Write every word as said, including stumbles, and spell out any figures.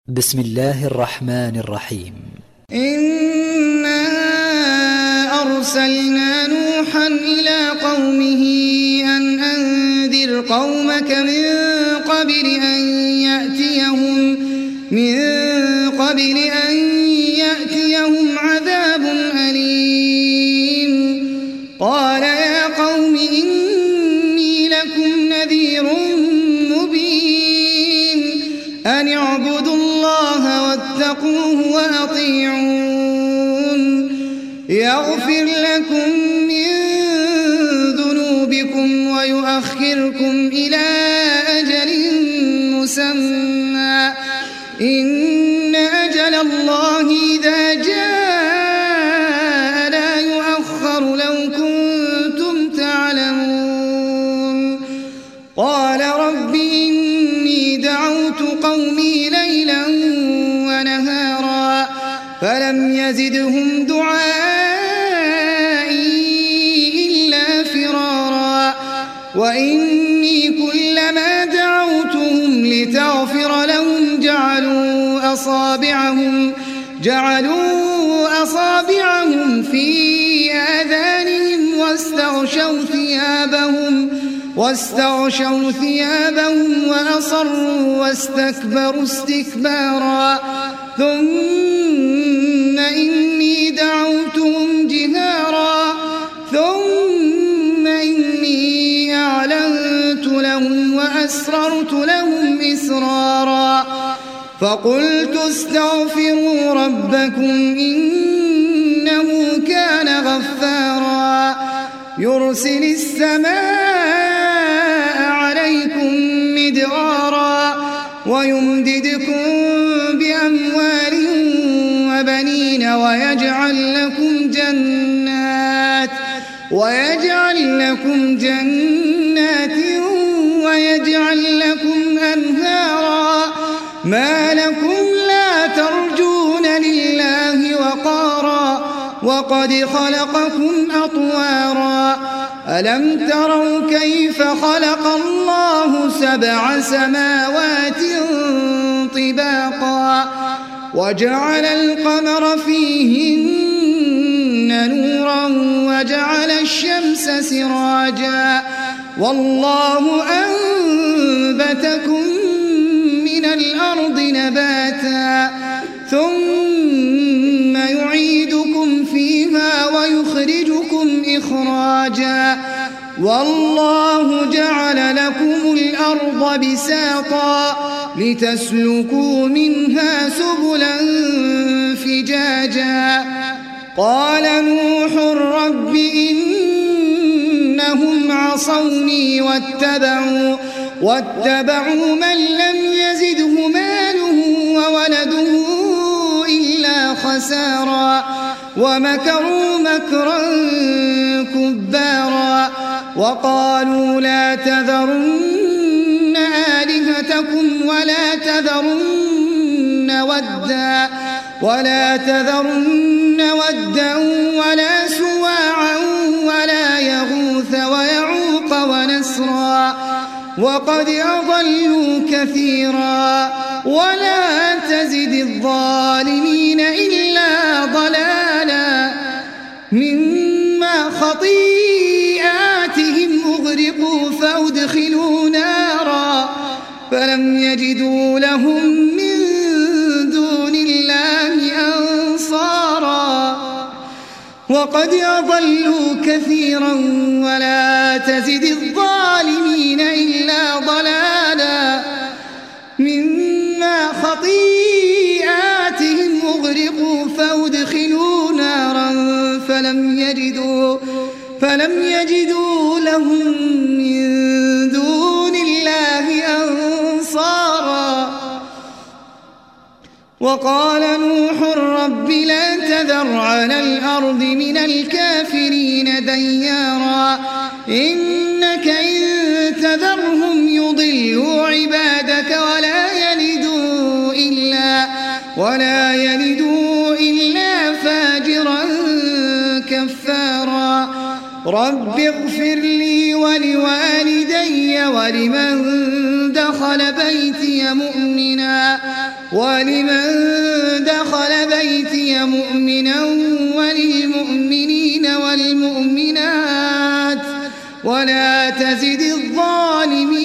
بسم الله الرحمن الرحيم. إنا أرسلنا نوحا إلى قومه أن أنذر قومك من قبل أن يأتيهم من قبل أن يأتيهم عذاب أليم. قال يا قوم إني لكم نذير مبين أن اعبدوا الله واتقوه وأطيعون يغفر لكم من ذنوبكم ويؤخركم إلى أجل مسمى إن أجل الله إذا جاء لا يؤخر لو كنتم تعلمون. قال رب إني دعوت قومي ليلا ونهارا فلم يزدهم دعائي إلا فرارا وإني كلما دعوتهم لتغفر لهم جعلوا أصابعهم جعلوا أصابعهم في آذانهم واستغشوا ثيابهم واستغشوا ثيابهم وأصروا واستكبروا استكبارا ثم إني دعوتهم جهارا ثم إني أعلنت لهم وأسررت لهم إسرارا فقلت استغفروا ربكم إنه كان غفارا يرسل السماء عليكم مدرارا ويمددكم بأموال وبنين ويجعل لكم جنات ويجعل لكم جنات ويجعل لكم أنهارا ما لكم لا ترجون لله وقارا وقد خلقكم أطوارا ألم تروا كيف خلق الله سبع سماوات طباقا وجعل القمر فيهن نورا وجعل الشمس سراجا والله أنبتكم من الأرض نباتا ثم يعيدكم فيها ويخرجكم إخراجا والله جعل لكم الأرض بساطا لتسلكوا منها سبلا فجاجا قال نوح رب إنهم عصوني واتبعوا واتبعوا من لم يزده ماله وولده إلا خسارا ومكروا مكرا كبارا وقالوا لا تذرن آلهتكم ولا تذرن ودا ولا تذرن ودا ولا سواعا ولا يغوث ويعوق ونسرا وقد أضلوا كثيرا ولا تزد الظالمين إلا ضلالا مما خطيئاتهم أغرقوا فأدخلوا نارا فلم يجدوا لهم من دون الله أنصارا وقد أضلوا كثيرا ولا تزد الظالمين إلا ضلالا مما خطيئاتهم أغرقوا فأدخلوا نارا فلم يجدوا فلم يجدوا لهم من دون الله أنصارا وقال نوح رب لا تذر على الأرض من الكافرين ديارا إنك إن تذرهم يضلوا عبادك ولا يلدوا إلا ولا يلدوا إلا فاجرا كفارا رب اغفر لي ولوالدي ولمن دخل بيتي مؤمنا ولمن دخل بيتي مؤمنا وللمؤمنين والمؤمنات ولا تزد الظالمين